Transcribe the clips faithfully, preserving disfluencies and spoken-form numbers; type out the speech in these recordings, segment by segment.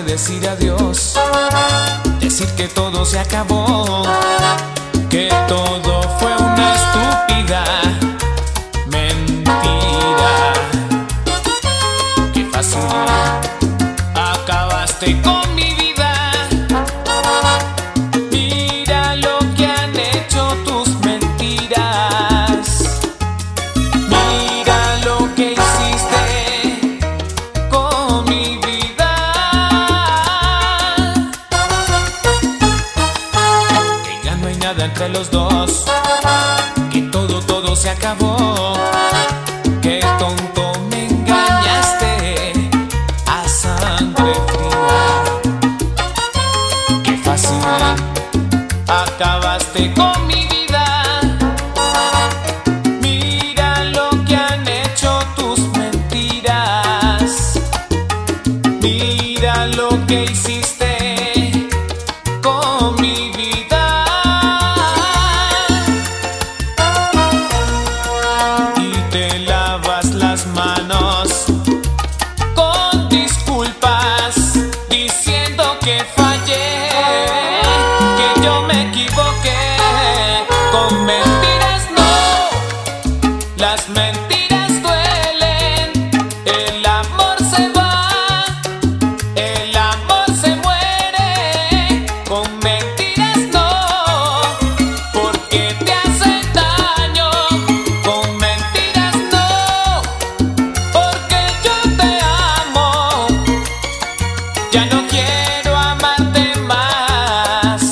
decir adiós, decir que todo se acabó, que todo fue una estúpida mentira. Qué fácil acabaste con mi vida. Mira lo que han hecho tus mentiras. Mira lo que hiciste con mi vida. Que ya no hay nada entre los dos, que todo, todo se acabó. Qué tonto me engañaste a sangre fría. Qué fácil acabaste con mi vida. Mira lo que han hecho tus mentiras. Mira lo que hiciste con mi vida. Y te lavas las manos con disculpas, diciendo que fallé, que yo me equivoqué. Con mentiras no, las mentiras duelen. El amor se va, el amor se muere. Con mentiras no, porque te hacen daño. Con mentiras no, porque yo te amo. Ya no quiero amarte más.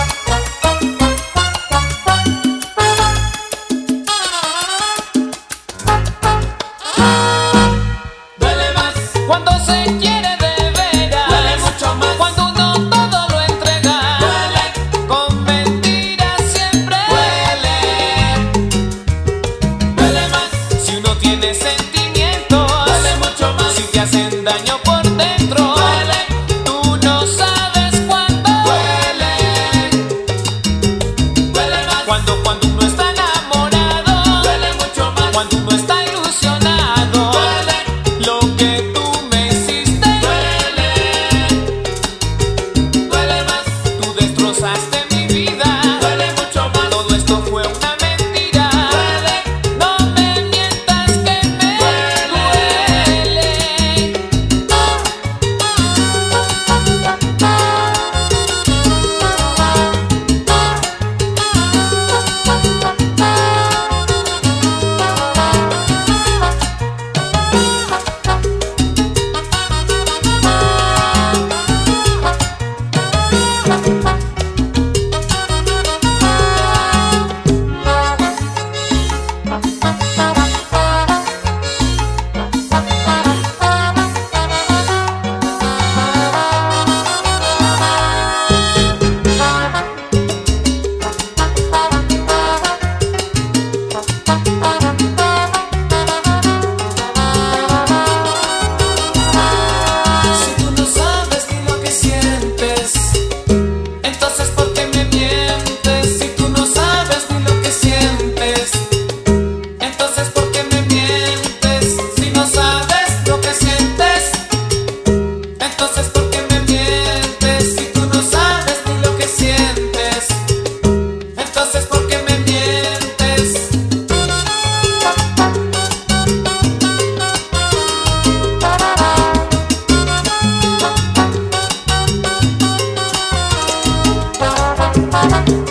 Duele más cuando se quiere de veras. Duele mucho más cuando uno todo lo entrega. Duele con mentiras siempre. Duele. Duele más si uno tiene sentimientos. Duele mucho más si te hacen daño por dentro. Duele. Tú no sabes cuándo. Duele. Duele más cuando, cuando uno está enamorado. Duele mucho más cuando uno está ilusionado. Duele. Lo que tú me hiciste. Duele. Duele más. Tú destrozaste mi vida. Duele mucho más. Todo esto fue una mentira. Duele. No me mientas que me duele. Si tú no sabes ni lo que sientes, entonces ¿por qué me mientes? Si tú no sabes ni lo que sientes, entonces ¿por qué me mientes? Si no sabes lo que sientes, entonces ¿por qué me mientes? Si tú no sabes ni lo que sientes, entonces ¿por qué me mientes? Thank you.